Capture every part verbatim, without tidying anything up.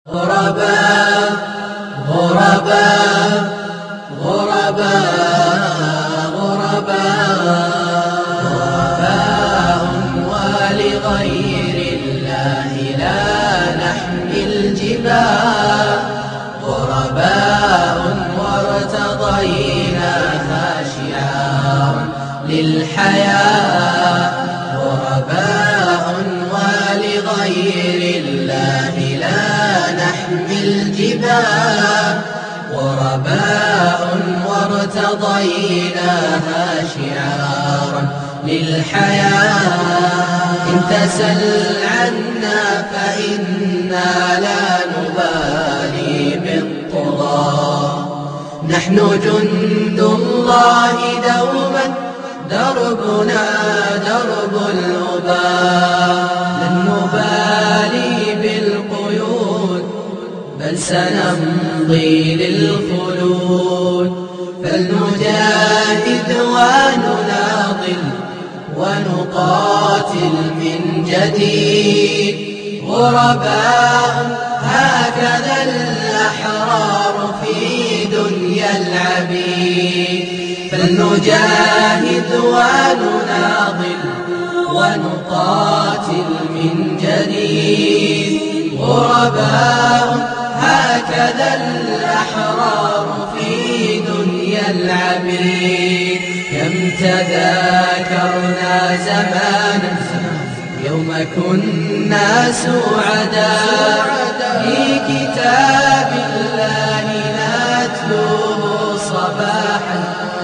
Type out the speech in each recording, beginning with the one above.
غرباء غرباء غرباء غرباء ولغير الله لا نحمل جباه، غرباء وارتضيناها شعارا للحياة، غرباء ولغير الله لا نحمل جباه، غرباء وارتضيناها شعارا للحياة. إن تسل عنا فإنا لا نبالي بالطغاة، نحن جند الله دوما دربنا درب الأباء، لن نبالي بالقيود بل سنمضي للخلود، فلنجاهد ونناضل ونقاتل من جديد، غرباء هكذا الأحرار في دنيا العبيد، فلنجاهد ونناضل ونقاتل من جديد، غرباء هكذا الأحرار في دنيا العبيد. كم تذاكرنا زمانا يوم كنا سعداء، في كتاب الله نتلوه صباحا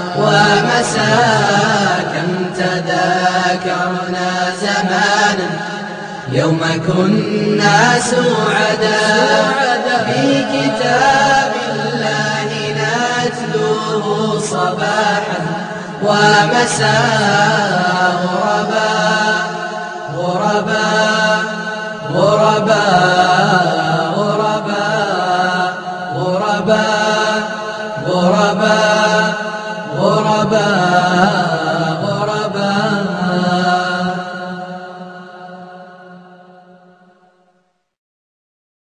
ومساء. كم تذاكرنا زمانا يوم كنا سعداء، في كتاب الله نتلوه صباحا ومساء، غرباء غرباء غرباء غرباء غرباء غرباء غرباء